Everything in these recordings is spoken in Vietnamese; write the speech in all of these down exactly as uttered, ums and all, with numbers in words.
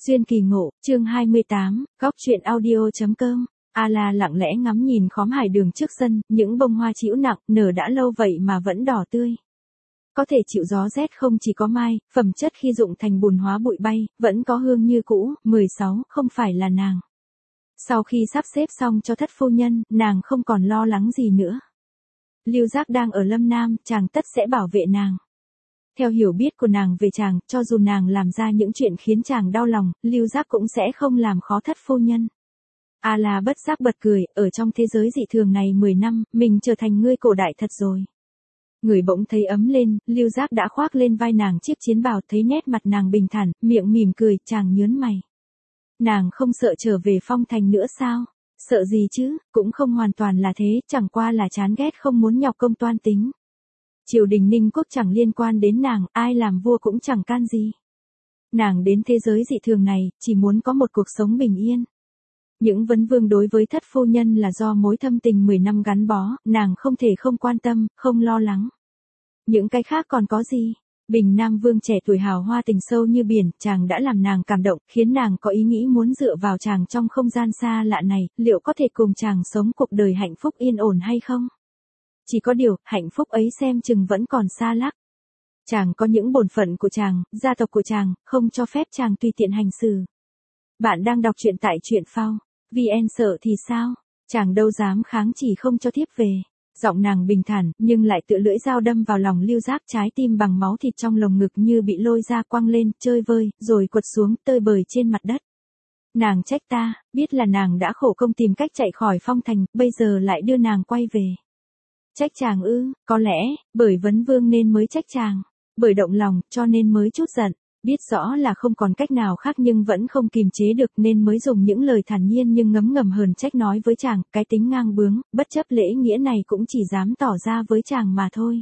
Duyên kỳ ngộ, chương hai mươi tám, góc truyện audio.com. A-la lặng lẽ ngắm nhìn khóm hải đường trước sân, những bông hoa trĩu nặng, nở đã lâu vậy mà vẫn đỏ tươi. Có thể chịu gió rét không chỉ có mai, phẩm chất khi dụng thành bùn hóa bụi bay, vẫn có hương như cũ. mười sáu, không phải là nàng. Sau khi sắp xếp xong cho thất phu nhân, nàng không còn lo lắng gì nữa. Lưu Giác đang ở Lâm Nam, chàng tất sẽ bảo vệ nàng. Theo hiểu biết của nàng về chàng, cho dù nàng làm ra những chuyện khiến chàng đau lòng, Lưu Giác cũng sẽ không làm khó thất phu nhân. A-la bất giác bật cười, ở trong thế giới dị thường này mười năm, mình trở thành ngươi cổ đại thật rồi. Người bỗng thấy ấm lên, Lưu Giác đã khoác lên vai nàng chiếc chiến bào, thấy nét mặt nàng bình thản, miệng mỉm cười, chàng nhớn mày. Nàng không sợ trở về Phong Thành nữa sao? Sợ gì chứ, cũng không hoàn toàn là thế, chẳng qua là chán ghét không muốn nhọc công toan tính. Triều đình Ninh Quốc chẳng liên quan đến nàng, ai làm vua cũng chẳng can gì. Nàng đến thế giới dị thường này, chỉ muốn có một cuộc sống bình yên. Những vấn vương đối với thất phu nhân là do mối thâm tình mười năm gắn bó, nàng không thể không quan tâm, không lo lắng. Những cái khác còn có gì? Bình Nam Vương trẻ tuổi hào hoa tình sâu như biển, chàng đã làm nàng cảm động, khiến nàng có ý nghĩ muốn dựa vào chàng trong không gian xa lạ này, liệu có thể cùng chàng sống cuộc đời hạnh phúc yên ổn hay không? Chỉ có điều, hạnh phúc ấy xem chừng vẫn còn xa lắc. Chàng có những bổn phận của chàng, gia tộc của chàng, không cho phép chàng tùy tiện hành xử. Bạn đang đọc truyện tại truyện phao. vê en sợ thì sao? Chàng đâu dám kháng chỉ không cho thiếp về. Giọng nàng bình thản, nhưng lại tựa lưỡi dao đâm vào lòng Lưu Giác, trái tim bằng máu thịt trong lồng ngực như bị lôi ra quăng lên, chơi vơi, rồi quật xuống, tơi bời trên mặt đất. Nàng trách ta, biết là nàng đã khổ công tìm cách chạy khỏi Phong Thành, bây giờ lại đưa nàng quay về. Trách chàng ư, có lẽ, bởi vấn vương nên mới trách chàng. Bởi động lòng, cho nên mới chút giận. Biết rõ là không còn cách nào khác nhưng vẫn không kìm chế được nên mới dùng những lời thản nhiên nhưng ngấm ngầm hờn trách nói với chàng, cái tính ngang bướng, bất chấp lễ nghĩa này cũng chỉ dám tỏ ra với chàng mà thôi.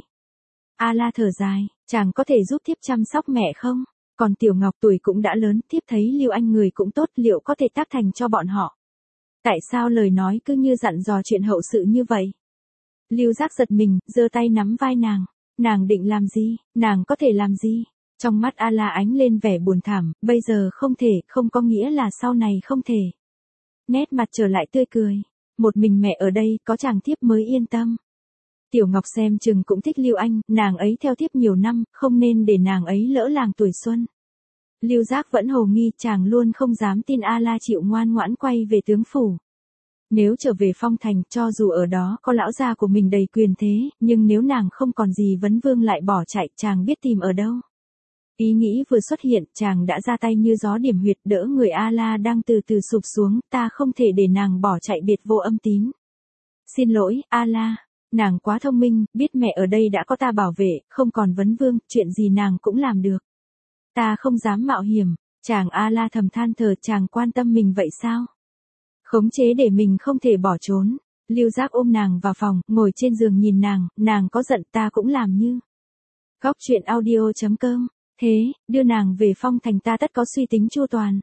A-la thở dài, chàng có thể giúp thiếp chăm sóc mẹ không? Còn Tiểu Ngọc tuổi cũng đã lớn, thiếp thấy Lưu Anh người cũng tốt, liệu có thể tác thành cho bọn họ? Tại sao lời nói cứ như dặn dò chuyện hậu sự như vậy? Lưu Giác giật mình, giơ tay nắm vai nàng. Nàng định làm gì? Nàng có thể làm gì? Trong mắt A-la ánh lên vẻ buồn thảm, bây giờ không thể, không có nghĩa là sau này không thể. Nét mặt trở lại tươi cười. Một mình mẹ ở đây, có chàng thiếp mới yên tâm. Tiểu Ngọc xem chừng cũng thích Lưu Anh, nàng ấy theo thiếp nhiều năm, không nên để nàng ấy lỡ làng tuổi xuân. Lưu Giác vẫn hồ nghi, chàng luôn không dám tin A-la chịu ngoan ngoãn quay về tướng phủ. Nếu trở về Phong Thành, cho dù ở đó có lão gia của mình đầy quyền thế, nhưng nếu nàng không còn gì vấn vương lại bỏ chạy, chàng biết tìm ở đâu. Ý nghĩ vừa xuất hiện, chàng đã ra tay như gió điểm huyệt đỡ người A-la đang từ từ sụp xuống, ta không thể để nàng bỏ chạy biệt vô âm tín. Xin lỗi, A-la, nàng quá thông minh, biết mẹ ở đây đã có ta bảo vệ, không còn vấn vương, chuyện gì nàng cũng làm được. Ta không dám mạo hiểm, chàng A-la thầm than thở, chàng quan tâm mình vậy sao? Khống chế để mình không thể bỏ trốn. Lưu Giác ôm nàng vào phòng, ngồi trên giường nhìn nàng, nàng có giận ta cũng làm như. Góc truyện audio.com. Thế, đưa nàng về Phong Thành ta tất có suy tính chu toàn.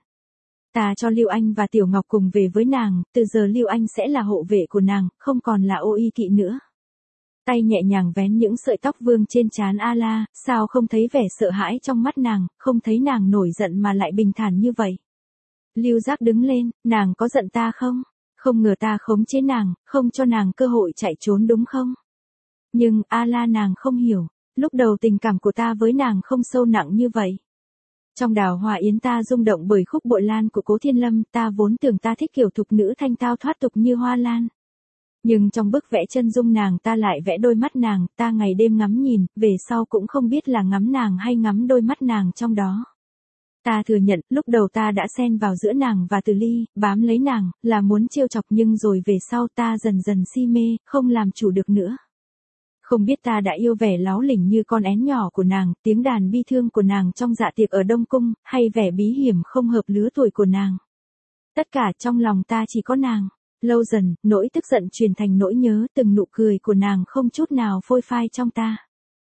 Ta cho Lưu Anh và Tiểu Ngọc cùng về với nàng, từ giờ Lưu Anh sẽ là hộ vệ của nàng, không còn là ô y kỵ nữa. Tay nhẹ nhàng vén những sợi tóc vương trên trán A-la, sao không thấy vẻ sợ hãi trong mắt nàng, không thấy nàng nổi giận mà lại bình thản như vậy. Lưu Giác đứng lên, nàng có giận ta không? Không ngờ ta khống chế nàng, không cho nàng cơ hội chạy trốn đúng không? Nhưng, A-la nàng không hiểu. Lúc đầu tình cảm của ta với nàng không sâu nặng như vậy. Trong đào hoa yến ta rung động bởi khúc bội lan của Cố Thiên Lâm, ta vốn tưởng ta thích kiểu thục nữ thanh tao thoát tục như hoa lan. Nhưng trong bức vẽ chân dung nàng ta lại vẽ đôi mắt nàng, ta ngày đêm ngắm nhìn, về sau cũng không biết là ngắm nàng hay ngắm đôi mắt nàng trong đó. Ta thừa nhận, lúc đầu ta đã xen vào giữa nàng và Từ Ly, bám lấy nàng, là muốn trêu chọc nhưng rồi về sau ta dần dần si mê, không làm chủ được nữa. Không biết ta đã yêu vẻ láo lỉnh như con én nhỏ của nàng, tiếng đàn bi thương của nàng trong dạ tiệc ở Đông Cung, hay vẻ bí hiểm không hợp lứa tuổi của nàng. Tất cả trong lòng ta chỉ có nàng. Lâu dần, nỗi tức giận truyền thành nỗi nhớ, từng nụ cười của nàng không chút nào phôi phai trong ta.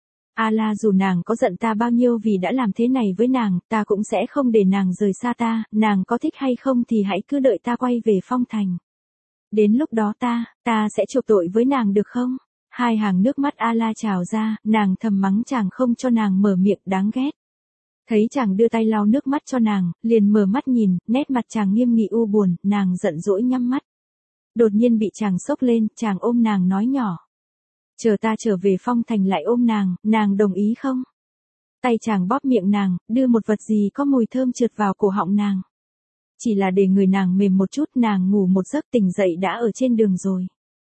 A-la dù nàng có giận ta bao nhiêu vì đã làm thế này với nàng, ta cũng sẽ không để nàng rời xa ta, nàng có thích hay không thì hãy cứ đợi ta quay về Phong Thành. Đến lúc đó ta, ta sẽ chuộc tội với nàng được không? Hai hàng nước mắt A-la trào ra, nàng thầm mắng chàng không cho nàng mở miệng đáng ghét. Thấy chàng đưa tay lau nước mắt cho nàng, liền mở mắt nhìn, nét mặt chàng nghiêm nghị u buồn, nàng giận dỗi nhắm mắt. Đột nhiên bị chàng xốc lên, chàng ôm nàng nói nhỏ. Chờ ta trở về Phong Thành lại ôm nàng, nàng đồng ý không? Tay chàng bóp miệng nàng, đưa một vật gì có mùi thơm trượt vào cổ họng nàng. Chỉ là để người nàng mềm một chút, nàng ngủ một giấc tỉnh dậy đã ở trên đường rồi.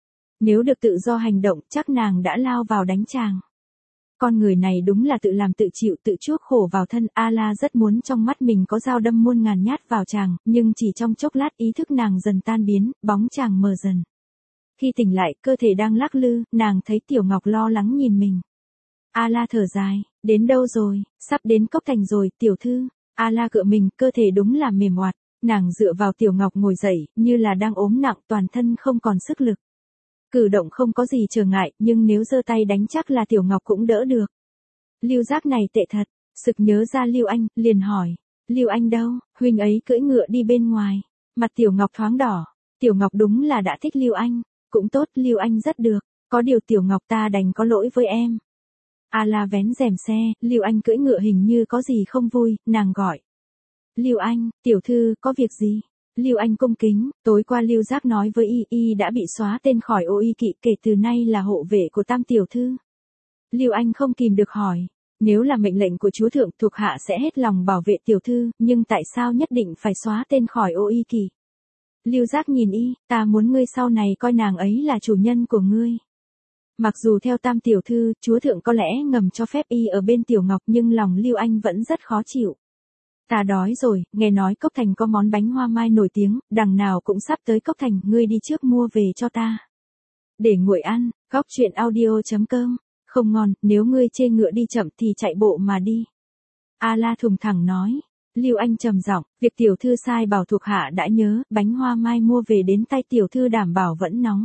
Nếu được tự do hành động, chắc nàng đã lao vào đánh chàng. Con người này đúng là tự làm tự chịu, tự chuốc khổ vào thân. A-la rất muốn trong mắt mình có dao đâm muôn ngàn nhát vào chàng, nhưng chỉ trong chốc lát ý thức nàng dần tan biến, bóng chàng mờ dần. Khi tỉnh lại, cơ thể đang lắc lư, nàng thấy Tiểu Ngọc lo lắng nhìn mình. A-la thở dài, đến đâu rồi, sắp đến Cốc Thành rồi, tiểu thư. A-la cựa mình, cơ thể đúng là mềm oạt. Nàng dựa vào Tiểu Ngọc ngồi dậy, như là đang ốm nặng, toàn thân không còn sức lực. Cử động không có gì trở ngại, nhưng nếu giơ tay đánh chắc là Tiểu Ngọc cũng đỡ được. Lưu Giác này tệ thật, sực nhớ ra Lưu Anh, liền hỏi. Lưu Anh đâu, huynh ấy cưỡi ngựa đi bên ngoài. Mặt Tiểu Ngọc thoáng đỏ. Tiểu Ngọc đúng là đã thích Lưu Anh. Cũng tốt, Lưu Anh rất được. Có điều Tiểu Ngọc ta đành có lỗi với em. A-la vén rèm xe, Lưu Anh cưỡi ngựa hình như có gì không vui, nàng gọi. Lưu Anh, tiểu thư, có việc gì? Lưu Anh cung kính, tối qua Lưu Giác nói với y, y đã bị xóa tên khỏi ô y kỵ, kể từ nay là hộ vệ của Tam tiểu thư. Lưu Anh không kìm được hỏi, nếu là mệnh lệnh của chúa thượng, thuộc hạ sẽ hết lòng bảo vệ tiểu thư, nhưng tại sao nhất định phải xóa tên khỏi ô y kỵ? Lưu Giác nhìn y, ta muốn ngươi sau này coi nàng ấy là chủ nhân của ngươi. Mặc dù theo Tam tiểu thư, chúa thượng có lẽ ngầm cho phép y ở bên Tiểu Ngọc, nhưng lòng Lưu Anh vẫn rất khó chịu. Ta đói rồi, nghe nói Cốc Thành có món bánh hoa mai nổi tiếng, đằng nào cũng sắp tới Cốc Thành, ngươi đi trước mua về cho ta. Để nguội ăn, góc truyện audio chấm com, không ngon, nếu ngươi chê ngựa đi chậm thì chạy bộ mà đi. A-la thùng thẳng nói. Lưu Anh trầm giọng, việc tiểu thư sai bảo thuộc hạ đã nhớ, bánh hoa mai mua về đến tay tiểu thư đảm bảo vẫn nóng.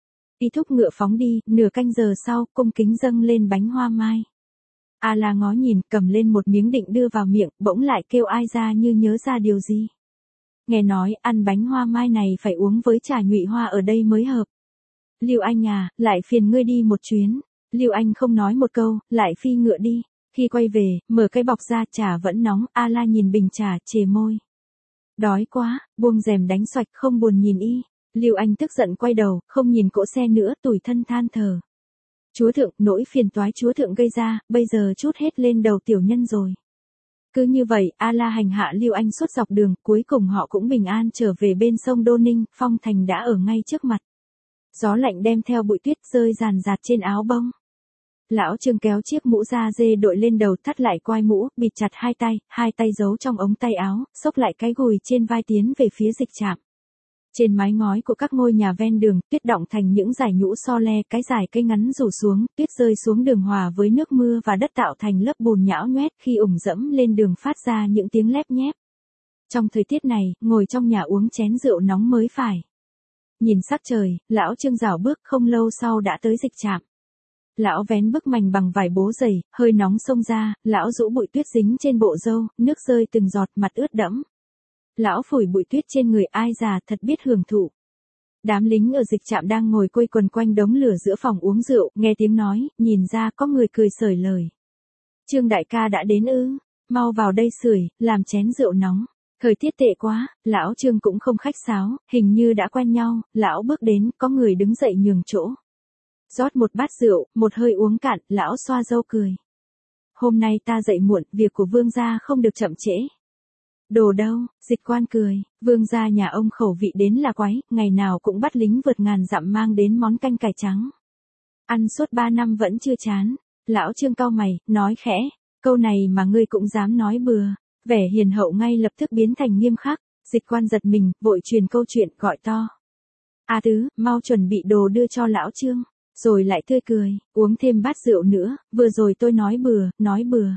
Y thúc ngựa phóng đi, nửa canh giờ sau, cung kính dâng lên bánh hoa mai. A-la ngó nhìn, cầm lên một miếng định đưa vào miệng, bỗng lại kêu ai ra như nhớ ra điều gì. Nghe nói, ăn bánh hoa mai này phải uống với trà nhụy hoa ở đây mới hợp. Lưu Anh à, lại phiền ngươi đi một chuyến. Lưu Anh không nói một câu, lại phi ngựa đi. Khi quay về, mở cái bọc ra, trà vẫn nóng, A-la nhìn bình trà, chề môi. Đói quá, buông rèm đánh xoạch, không buồn nhìn y. Lưu Anh tức giận quay đầu, không nhìn cỗ xe nữa, tủi thân than thở. Chúa thượng, nỗi phiền toái chúa thượng gây ra, bây giờ chút hết lên đầu tiểu nhân rồi. Cứ như vậy, A-la hành hạ Lưu Anh suốt dọc đường, cuối cùng họ cũng bình an trở về bên sông Đô Ninh, Phong Thành đã ở ngay trước mặt. Gió lạnh đem theo bụi tuyết rơi ràn rạt trên áo bông. Lão Trương kéo chiếc mũ da dê đội lên đầu, thắt lại quai mũ, bịt chặt hai tay, hai tay giấu trong ống tay áo, xốc lại cái gùi trên vai tiến về phía dịch trạm. Trên mái ngói của các ngôi nhà ven đường, tuyết đọng thành những dải nhũ so le, cái dài cây ngắn rủ xuống, tuyết rơi xuống đường hòa với nước mưa và đất tạo thành lớp bùn nhão nhoét, khi ủng dẫm lên đường phát ra những tiếng lép nhép. Trong thời tiết này, ngồi trong nhà uống chén rượu nóng mới phải. Nhìn sắc trời, lão Trương rảo bước, không lâu sau đã tới dịch trạm. Lão vén bức mành bằng vải bố dày, hơi nóng xông ra, lão rũ bụi tuyết dính trên bộ râu, nước rơi từng giọt, mặt ướt đẫm. Lão phủi bụi tuyết trên người, ai già thật biết hưởng thụ. Đám lính ở dịch trạm đang ngồi quây quần quanh đống lửa giữa phòng uống rượu, nghe tiếng nói, nhìn ra có người cười xởi lời. Trương đại ca đã đến ư, mau vào đây sưởi, làm chén rượu nóng. Thời tiết tệ quá, lão Trương cũng không khách sáo, hình như đã quen nhau, lão bước đến, có người đứng dậy nhường chỗ. Rót một bát rượu, một hơi uống cạn, lão xoa râu cười. Hôm nay ta dậy muộn, việc của vương gia không được chậm trễ. Đồ đâu, dịch quan cười, vương gia nhà ông khẩu vị đến là quái, ngày nào cũng bắt lính vượt ngàn dặm mang đến món canh cải trắng. Ăn suốt ba năm vẫn chưa chán. Lão Trương cau mày, nói khẽ, câu này mà ngươi cũng dám nói bừa. Vẻ hiền hậu ngay lập tức biến thành nghiêm khắc, dịch quan giật mình, vội truyền câu chuyện, gọi to. A tứ, mau chuẩn bị đồ đưa cho lão Trương. Rồi lại tươi cười, uống thêm bát rượu nữa, vừa rồi tôi nói bừa, nói bừa.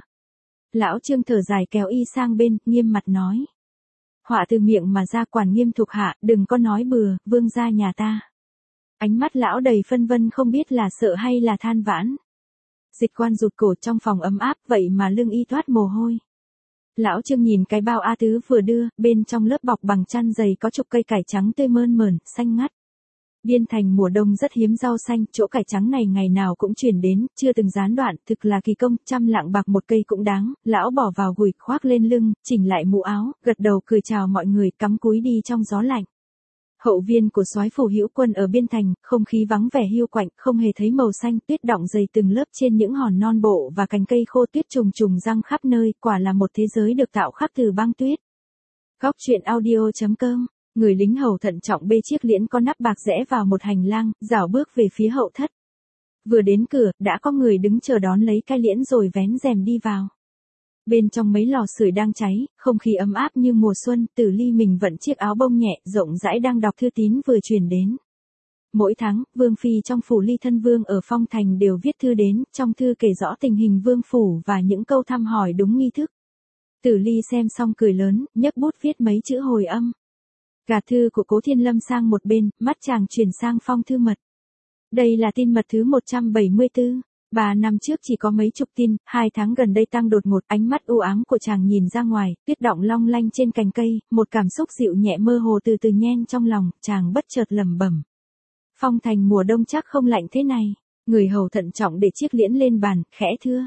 Lão Trương thở dài kéo y sang bên, nghiêm mặt nói. Họa từ miệng mà ra, quản nghiêm thuộc hạ, đừng có nói bừa, vương gia nhà ta. Ánh mắt lão đầy phân vân, không biết là sợ hay là than vãn. Dịch quan rụt cổ, trong phòng ấm áp, vậy mà lưng y toát mồ hôi. Lão Trương nhìn cái bao A Tứ vừa đưa, bên trong lớp bọc bằng chăn dày có chục cây cải trắng tươi mơn mởn, xanh ngắt. Biên Thành mùa đông rất hiếm rau xanh, chỗ cải trắng này ngày nào cũng chuyển đến, chưa từng gián đoạn, thực là kỳ công, trăm lạng bạc một cây cũng đáng, lão bỏ vào gùi, khoác lên lưng, chỉnh lại mũ áo, gật đầu cười chào mọi người, cắm cúi đi trong gió lạnh. Hậu viên của soái phủ Hữu Quân ở Biên Thành, không khí vắng vẻ hiu quạnh, không hề thấy màu xanh, tuyết đọng dày từng lớp trên những hòn non bộ và cành cây khô, tuyết trùng trùng răng khắp nơi, quả là một thế giới được tạo khắp từ băng tuyết. Góc truyện audio chấm com. Người lính hầu thận trọng bê chiếc liễn có nắp bạc rẽ vào một hành lang, rảo bước về phía hậu thất. Vừa đến cửa, đã có người đứng chờ đón lấy cái liễn rồi vén rèm đi vào. Bên trong mấy lò sưởi đang cháy, không khí ấm áp như mùa xuân, Tử Ly mình vận chiếc áo bông nhẹ, rộng rãi đang đọc thư tín vừa truyền đến. Mỗi tháng, Vương Phi trong phủ Ly Thân Vương ở Phong Thành đều viết thư đến, trong thư kể rõ tình hình vương phủ và những câu thăm hỏi đúng nghi thức. Tử Ly xem xong cười lớn, nhấc bút viết mấy chữ hồi âm. Gạt thư của Cố Thiên Lâm sang một bên, mắt chàng chuyển sang phong thư mật. Đây là tin mật thứ một trăm bảy mươi tư. Ba năm trước chỉ có mấy chục tin, hai tháng gần đây tăng đột ngột, ánh mắt u ám của chàng nhìn ra ngoài, tuyết đọng long lanh trên cành cây, một cảm xúc dịu nhẹ mơ hồ từ từ nhen trong lòng, chàng bất chợt lẩm bẩm. Phong Thành mùa đông chắc không lạnh thế này. Người hầu thận trọng để chiếc liễn lên bàn, khẽ thưa.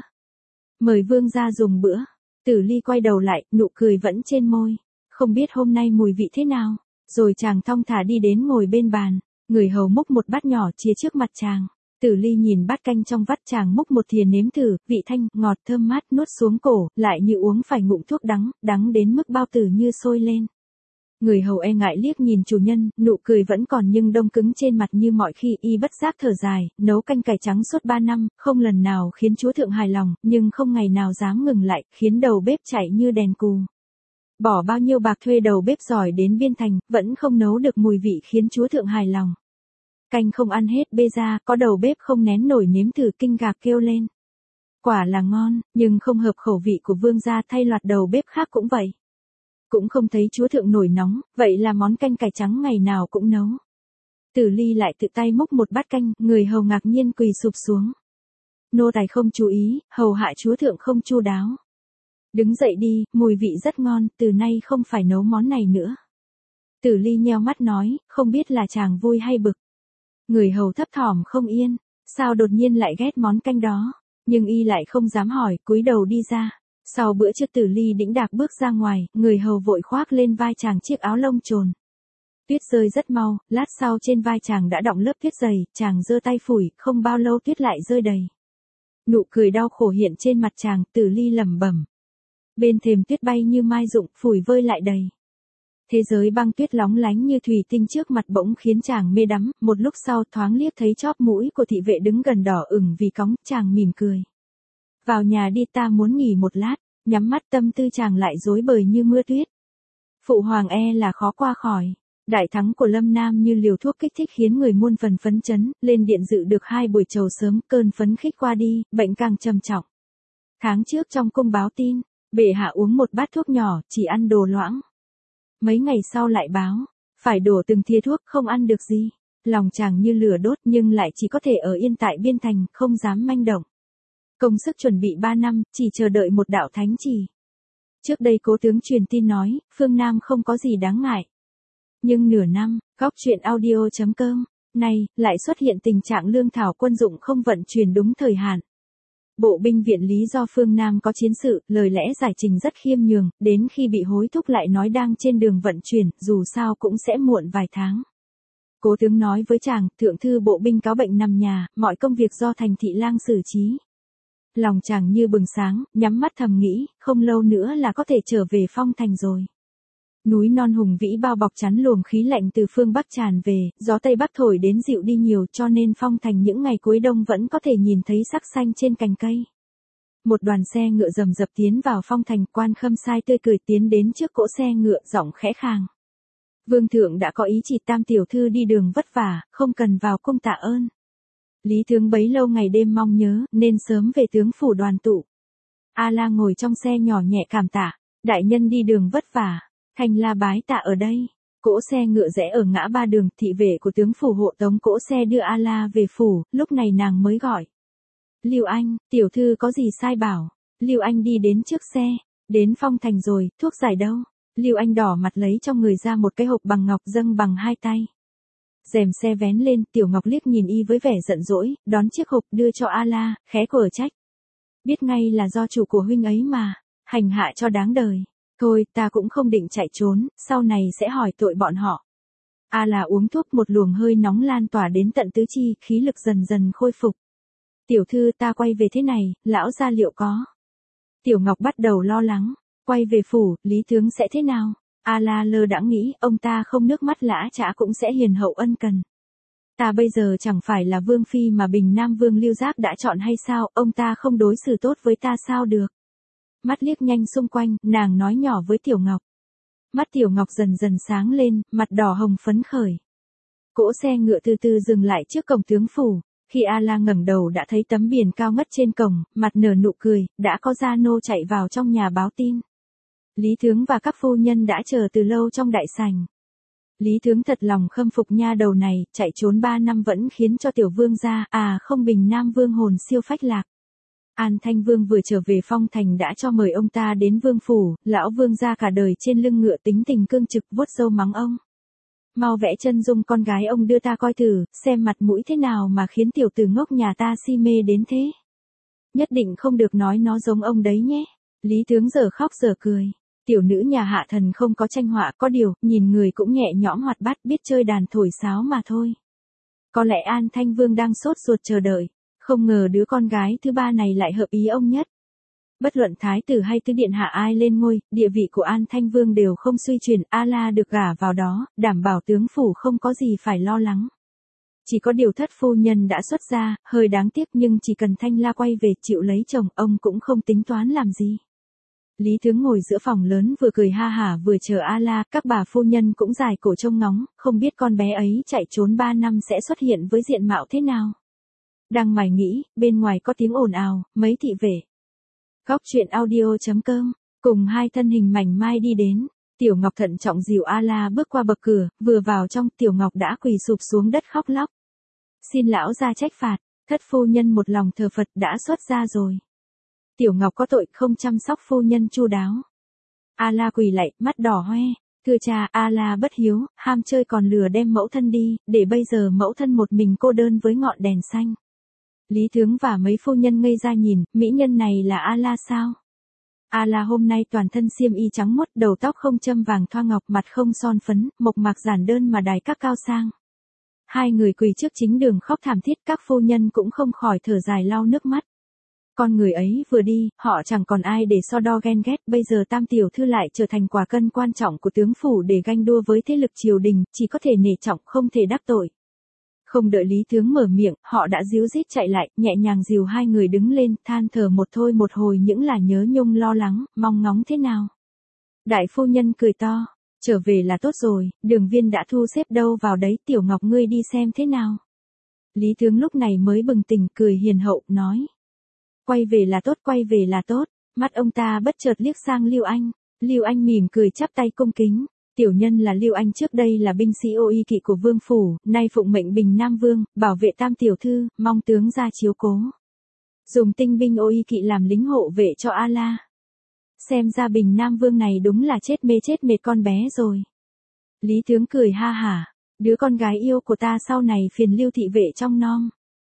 Mời vương gia dùng bữa. Tử Ly quay đầu lại, nụ cười vẫn trên môi. Không biết hôm nay mùi vị thế nào. Rồi chàng thong thả đi đến ngồi bên bàn. Người hầu múc một bát nhỏ chia trước mặt chàng. Tử Ly nhìn bát canh trong vắt, chàng múc một thìa nếm thử, vị thanh, ngọt thơm mát nuốt xuống cổ, lại như uống phải ngụm thuốc đắng, đắng đến mức bao tử như sôi lên. Người hầu e ngại liếc nhìn chủ nhân, nụ cười vẫn còn nhưng đông cứng trên mặt như mọi khi, y bất giác thở dài, nấu canh cải trắng suốt ba năm, không lần nào khiến chúa thượng hài lòng, nhưng không ngày nào dám ngừng lại, khiến đầu bếp chạy như đèn cù. Bỏ bao nhiêu bạc thuê đầu bếp giỏi đến Biên Thành, vẫn không nấu được mùi vị khiến chúa thượng hài lòng. Canh không ăn hết bê ra, có đầu bếp không nén nổi nếm thử kinh ngạc kêu lên. Quả là ngon, nhưng không hợp khẩu vị của vương gia, thay loạt đầu bếp khác cũng vậy. Cũng không thấy chúa thượng nổi nóng, vậy là món canh cải trắng ngày nào cũng nấu. Tử Ly lại tự tay múc một bát canh, người hầu ngạc nhiên quỳ sụp xuống. Nô tài không chú ý, hầu hạ chúa thượng không chu đáo. Đứng dậy đi, mùi vị rất ngon, từ nay không phải nấu món này nữa. Tử Ly nheo mắt nói, không biết là chàng vui hay bực. Người hầu thấp thỏm không yên, sao đột nhiên lại ghét món canh đó, nhưng y lại không dám hỏi, cúi đầu đi ra. Sau bữa trưa Tử Ly đĩnh đạc bước ra ngoài, người hầu vội khoác lên vai chàng chiếc áo lông trồn. Tuyết rơi rất mau, lát sau trên vai chàng đã đọng lớp tuyết dày, chàng giơ tay phủi, không bao lâu tuyết lại rơi đầy. Nụ cười đau khổ hiện trên mặt chàng, Tử Ly lẩm bẩm. Bên thềm tuyết bay như mai rụng, phủi vơi lại đầy. Thế giới băng tuyết lóng lánh như thủy tinh trước mặt bỗng khiến chàng mê đắm, một lúc sau thoáng liếc thấy chóp mũi của thị vệ đứng gần đỏ ửng vì cóng, chàng mỉm cười. Vào nhà đi, ta muốn nghỉ một lát, nhắm mắt tâm tư chàng lại rối bời như mưa tuyết. Phụ hoàng e là khó qua khỏi. Đại thắng của Lâm Nam như liều thuốc kích thích khiến người muôn phần phấn chấn, lên điện dự được hai buổi trầu sớm, cơn phấn khích qua đi, bệnh càng trầm trọng. Tháng trước trong cung báo tin, bệ hạ uống một bát thuốc nhỏ, chỉ ăn đồ loãng. Mấy ngày sau lại báo, phải đổ từng thìa thuốc, không ăn được gì. Lòng chàng như lửa đốt nhưng lại chỉ có thể ở yên tại Biên Thành, không dám manh động. Công sức chuẩn bị ba năm, chỉ chờ đợi một đạo thánh chỉ. Trước đây Cố tướng truyền tin nói, phương Nam không có gì đáng ngại. Nhưng nửa năm, góc truyện audio chấm com, nay, lại xuất hiện tình trạng lương thảo quân dụng không vận chuyển đúng thời hạn. Bộ binh viện lý do phương Nam có chiến sự, lời lẽ giải trình rất khiêm nhường, đến khi bị hối thúc lại nói đang trên đường vận chuyển, dù sao cũng sẽ muộn vài tháng. Cố tướng nói với chàng, thượng thư bộ binh cáo bệnh nằm nhà, mọi công việc do thành thị lang xử trí. Lòng chàng như bừng sáng, nhắm mắt thầm nghĩ, không lâu nữa là có thể trở về Phong Thành rồi. Núi non hùng vĩ bao bọc chắn luồng khí lạnh từ phương Bắc tràn về, gió Tây Bắc thổi đến dịu đi nhiều cho nên Phong Thành những ngày cuối đông vẫn có thể nhìn thấy sắc xanh trên cành cây. Một đoàn xe ngựa rầm rập tiến vào Phong Thành, Quan Khâm Sai tươi cười tiến đến trước cỗ xe ngựa, giọng khẽ khàng. Vương thượng đã có ý chỉ Tam tiểu thư đi đường vất vả, không cần vào cung tạ ơn. Lý tướng bấy lâu ngày đêm mong nhớ, nên sớm về tướng phủ đoàn tụ. A La ngồi trong xe nhỏ nhẹ cảm tạ, đại nhân đi đường vất vả, Thành La bái tạ ở đây. Cỗ xe ngựa rẽ ở ngã ba đường, thị vệ của tướng phủ hộ tống cỗ xe đưa A La về phủ, lúc này nàng mới gọi. Lưu Anh, tiểu thư có gì sai bảo. Lưu Anh đi đến trước xe, đến Phong Thành rồi, thuốc giải đâu? Lưu Anh đỏ mặt lấy trong người ra một cái hộp bằng ngọc dâng bằng hai tay. Rèm xe vén lên, Tiểu Ngọc liếc nhìn y với vẻ giận dỗi, đón chiếc hộp đưa cho A-la, khẽ quở trách. Biết ngay là do chủ của huynh ấy mà, hành hạ cho đáng đời. Thôi, ta cũng không định chạy trốn, sau này sẽ hỏi tội bọn họ. A-la uống thuốc, một luồng hơi nóng lan tỏa đến tận tứ chi, khí lực dần dần khôi phục. Tiểu thư, ta quay về thế này, lão gia liệu có? Tiểu Ngọc bắt đầu lo lắng. Quay về phủ, Lý tướng sẽ thế nào? A-la lơ đãng nghĩ, ông ta không nước mắt lã chã cũng sẽ hiền hậu ân cần. Ta bây giờ chẳng phải là vương phi mà Bình Nam Vương Lưu Giác đã chọn hay sao, ông ta không đối xử tốt với ta sao được? Mắt liếc nhanh xung quanh, nàng nói nhỏ với Tiểu Ngọc. Mắt Tiểu Ngọc dần dần sáng lên, mặt đỏ hồng phấn khởi. Cỗ xe ngựa từ từ dừng lại trước cổng tướng phủ. Khi A-la ngẩng đầu đã thấy tấm biển cao ngất trên cổng, mặt nở nụ cười, đã có gia nô chạy vào trong nhà báo tin. Lý tướng và các phu nhân đã chờ từ lâu trong đại sảnh. Lý tướng thật lòng khâm phục nha đầu này, chạy trốn ba năm vẫn khiến cho tiểu vương gia, à không Bình Nam Vương hồn siêu phách lạc. An Thanh Vương vừa trở về phong thành đã cho mời ông ta đến vương phủ, lão vương gia cả đời trên lưng ngựa tính tình cương trực vuốt râu mắng ông. Mau vẽ chân dung con gái ông đưa ta coi thử, xem mặt mũi thế nào mà khiến tiểu tử ngốc nhà ta si mê đến thế. Nhất định không được nói nó giống ông đấy nhé. Lý tướng giờ khóc giờ cười. Tiểu nữ nhà hạ thần không có tranh họa, có điều, nhìn người cũng nhẹ nhõm hoạt bát, biết chơi đàn thổi sáo mà thôi. Có lẽ An Thanh Vương đang sốt ruột chờ đợi, không ngờ đứa con gái thứ ba này lại hợp ý ông nhất. Bất luận thái tử hay tứ điện hạ ai lên ngôi, địa vị của An Thanh Vương đều không suy chuyển, A-la được gả vào đó, đảm bảo tướng phủ không có gì phải lo lắng. Chỉ có điều thất phu nhân đã xuất gia, hơi đáng tiếc nhưng chỉ cần Thanh La quay về chịu lấy chồng, ông cũng không tính toán làm gì. Lý tướng ngồi giữa phòng lớn vừa cười ha hả vừa chờ A-la, các bà phu nhân cũng dài cổ trông ngóng, không biết con bé ấy chạy trốn ba năm sẽ xuất hiện với diện mạo thế nào. Đang mải nghĩ, bên ngoài có tiếng ồn ào, mấy thị vệ. Góc truyện audio chấm com, cùng hai thân hình mảnh mai đi đến. Tiểu Ngọc thận trọng dìu A-la bước qua bậc cửa, vừa vào trong, Tiểu Ngọc đã quỳ sụp xuống đất khóc lóc. Xin lão gia trách phạt, thất phu nhân một lòng thờ Phật đã xuất gia rồi. Tiểu Ngọc có tội không chăm sóc phu nhân chu đáo. A-la quỳ lạy, mắt đỏ hoe. Thưa cha, A-la bất hiếu, ham chơi còn lừa đem mẫu thân đi, để bây giờ mẫu thân một mình cô đơn với ngọn đèn xanh. Lý tướng và mấy phu nhân ngây ra nhìn, mỹ nhân này là A-la sao? A-la hôm nay toàn thân xiêm y trắng muốt, đầu tóc không châm vàng thoa ngọc, mặt không son phấn, mộc mạc giản đơn mà đài các cao sang. Hai người quỳ trước chính đường khóc thảm thiết, các phu nhân cũng không khỏi thở dài lau nước mắt. Con người ấy vừa đi, họ chẳng còn ai để so đo ghen ghét, bây giờ tam tiểu thư lại trở thành quả cân quan trọng của tướng phủ để ganh đua với thế lực triều đình, chỉ có thể nể trọng không thể đắc tội. Không đợi Lý tướng mở miệng, họ đã díu dít chạy lại, nhẹ nhàng dìu hai người đứng lên, than thở một thôi một hồi những là nhớ nhung lo lắng, mong ngóng thế nào. Đại phu nhân cười to, trở về là tốt rồi, Đường Viên đã thu xếp đâu vào đấy, Tiểu Ngọc ngươi đi xem thế nào. Lý tướng lúc này mới bừng tỉnh, cười hiền hậu, nói. Quay về là tốt, quay về là tốt. Mắt ông ta bất chợt liếc sang Lưu Anh. Lưu Anh mỉm cười chắp tay cung kính. Tiểu nhân là Lưu Anh, trước đây là binh sĩ ô y kỵ của vương phủ, nay phụng mệnh Bình Nam Vương, bảo vệ tam tiểu thư, mong tướng ra chiếu cố. Dùng tinh binh ô y kỵ làm lính hộ vệ cho A-la. Xem ra Bình Nam Vương này đúng là chết mê chết mệt con bé rồi. Lý tướng cười ha hả. Đứa con gái yêu của ta sau này phiền Lưu thị vệ trong nom.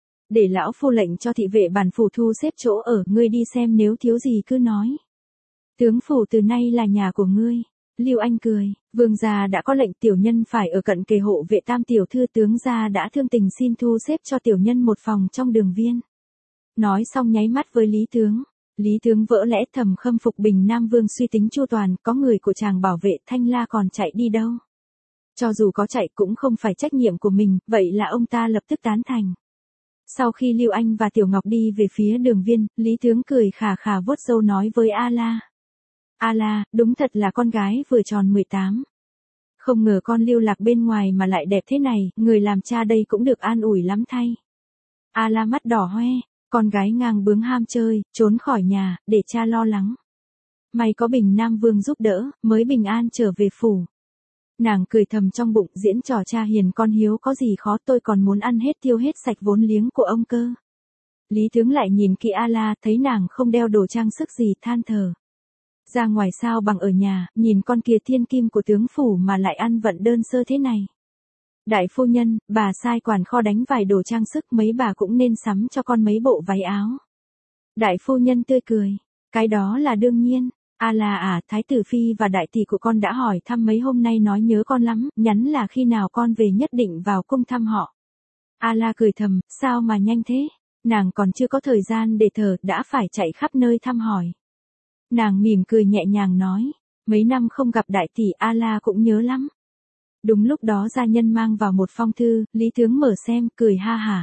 Để lão phu lệnh cho thị vệ bản phủ thu xếp chỗ ở, ngươi đi xem nếu thiếu gì cứ nói. Tướng phủ từ nay là nhà của ngươi. Lưu Anh cười, vương gia đã có lệnh tiểu nhân phải ở cận kề hộ vệ tam tiểu thư, tướng gia đã thương tình xin thu xếp cho tiểu nhân một phòng trong Đường Viên. Nói xong nháy mắt với Lý tướng. Lý tướng vỡ lẽ thầm khâm phục Bình Nam Vương suy tính chu toàn, có người của chàng bảo vệ, Thanh La còn chạy đi đâu. Cho dù có chạy cũng không phải trách nhiệm của mình, vậy là ông ta lập tức tán thành. Sau khi Lưu Anh và Tiểu Ngọc đi về phía Đường Viên, Lý tướng cười khà khà vuốt râu nói với A-la. A-la, đúng thật là con gái vừa tròn mười tám. Không ngờ con lưu lạc bên ngoài mà lại đẹp thế này, người làm cha đây cũng được an ủi lắm thay. A-la mắt đỏ hoe, con gái ngang bướng ham chơi, trốn khỏi nhà, để cha lo lắng. May có Bình Nam Vương giúp đỡ, mới bình an trở về phủ. Nàng cười thầm trong bụng, diễn trò cha hiền con hiếu có gì khó, tôi còn muốn ăn hết tiêu hết sạch vốn liếng của ông cơ. Lý tướng lại nhìn kỹ A-la, thấy nàng không đeo đồ trang sức gì, than thở. Ra ngoài sao bằng ở nhà, nhìn con kia thiên kim của tướng phủ mà lại ăn vận đơn sơ thế này. Đại phu nhân, bà sai quản kho đánh vài đồ trang sức, mấy bà cũng nên sắm cho con mấy bộ váy áo. Đại phu nhân tươi cười. Cái đó là đương nhiên. À là à, thái tử phi và đại tỷ của con đã hỏi thăm mấy hôm nay nói nhớ con lắm, nhắn là khi nào con về nhất định vào cung thăm họ. A la cười thầm, sao mà nhanh thế? Nàng còn chưa có thời gian để thở, đã phải chạy khắp nơi thăm hỏi. Nàng mỉm cười nhẹ nhàng nói, mấy năm không gặp đại tỷ, A la cũng nhớ lắm. Đúng lúc đó gia nhân mang vào một phong thư, Lý Tướng mở xem, cười ha hả.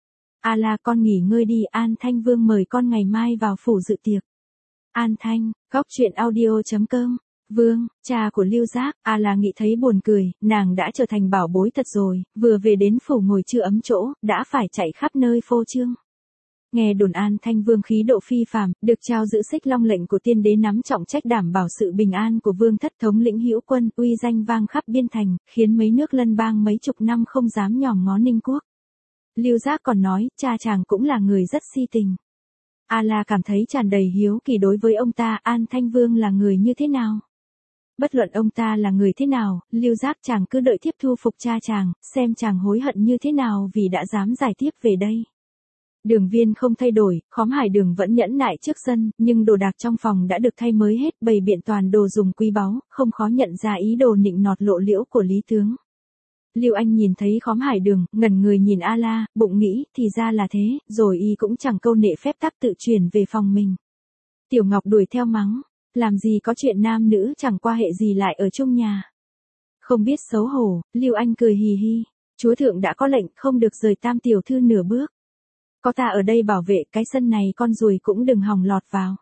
A la, con nghỉ ngơi đi, An Thanh Vương mời con ngày mai vào phủ dự tiệc. An Thanh, góc truyện audio chấm com. Vương, cha của Lưu Giác, A la nghĩ thấy buồn cười, nàng đã trở thành bảo bối thật rồi, vừa về đến phủ ngồi chưa ấm chỗ, đã phải chạy khắp nơi phô trương. Nghe đồn An Thanh Vương khí độ phi phàm, được trao giữ xích long lệnh của tiên đế, nắm trọng trách đảm bảo sự bình an của vương thất, thống lĩnh hữu quân, uy danh vang khắp biên thành, khiến mấy nước lân bang mấy chục năm không dám nhòm ngó Ninh quốc. Lưu Giác còn nói, cha chàng cũng là người rất si tình. A la cảm thấy tràn đầy hiếu kỳ đối với ông ta, An Thanh Vương là người như thế nào. Bất luận ông ta là người thế nào, Lưu Giác chàng cứ đợi tiếp thu phục cha chàng, xem chàng hối hận như thế nào vì đã dám giải tiếp về đây. Đường Viên không thay đổi, khóm Hải Đường vẫn nhẫn nại trước dân, nhưng đồ đạc trong phòng đã được thay mới hết, bày biện toàn đồ dùng quý báu, không khó nhận ra ý đồ nịnh nọt lộ liễu của Lý Tướng. Lưu Anh nhìn thấy khóm Hải Đường, ngẩn người nhìn A la, bụng nghĩ, thì ra là thế, rồi y cũng chẳng câu nệ phép tắc tự chuyển về phòng mình. Tiểu Ngọc đuổi theo mắng, làm gì có chuyện nam nữ chẳng qua hệ gì lại ở chung nhà. Không biết xấu hổ, Lưu Anh cười hì hì, chúa thượng đã có lệnh không được rời Tam tiểu thư nửa bước. Có ta ở đây bảo vệ, cái sân này con ruồi cũng đừng hòng lọt vào.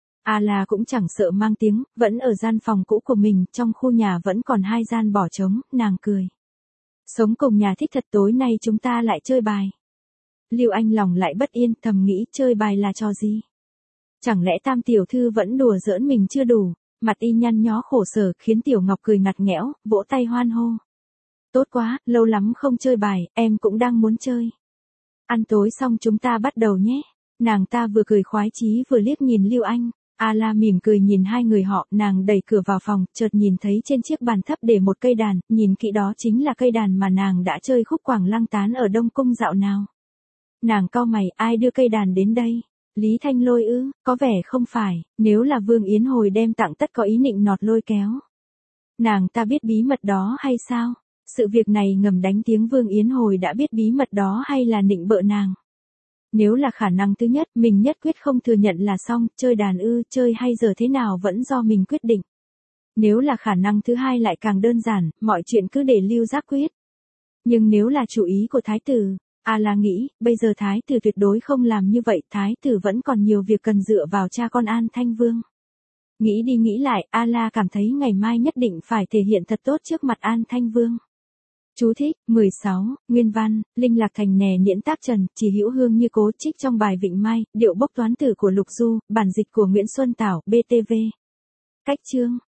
A la cũng chẳng sợ mang tiếng, vẫn ở gian phòng cũ của mình, trong khu nhà vẫn còn hai gian bỏ trống, nàng cười. Sống cùng nhà thích thật, tối nay chúng ta lại chơi bài. Lưu Anh lòng lại bất yên, thầm nghĩ chơi bài là trò gì? Chẳng lẽ Tam tiểu thư vẫn đùa giỡn mình chưa đủ? Mặt y nhăn nhó khổ sở, khiến Tiểu Ngọc cười ngặt nghẽo, vỗ tay hoan hô. Tốt quá, lâu lắm không chơi bài, em cũng đang muốn chơi. Ăn tối xong chúng ta bắt đầu nhé. Nàng ta vừa cười khoái chí vừa liếc nhìn Lưu Anh. A la mỉm cười nhìn hai người họ, nàng đẩy cửa vào phòng, chợt nhìn thấy trên chiếc bàn thấp để một cây đàn, nhìn kỹ đó chính là cây đàn mà nàng đã chơi khúc Quảng Lăng Tán ở Đông Cung dạo nào. Nàng cau mày, ai đưa cây đàn đến đây? Lý Thanh Lôi ư? Có vẻ không phải, nếu là Vương Yến Hồi đem tặng tất có ý nịnh nọt lôi kéo. Nàng ta biết bí mật đó hay sao? Sự việc này ngầm đánh tiếng Vương Yến Hồi đã biết bí mật đó hay là nịnh bợ nàng. Nếu là khả năng thứ nhất, mình nhất quyết không thừa nhận là xong, chơi đàn ư, chơi hay giờ thế nào vẫn do mình quyết định. Nếu là khả năng thứ hai lại càng đơn giản, mọi chuyện cứ để Lưu Giác quyết. Nhưng nếu là chủ ý của thái tử, A la nghĩ, bây giờ thái tử tuyệt đối không làm như vậy, thái tử vẫn còn nhiều việc cần dựa vào cha con An Thanh Vương. Nghĩ đi nghĩ lại, A la cảm thấy ngày mai nhất định phải thể hiện thật tốt trước mặt An Thanh Vương. Chú thích, mười sáu, nguyên văn, Linh Lạc Thành nè Niễn tác Trần, chỉ hữu hương như cố, trích trong bài Vịnh Mai, điệu bốc toán tử của Lục Du, bản dịch của Nguyễn Xuân Tảo, bê tê vê. Cách chương.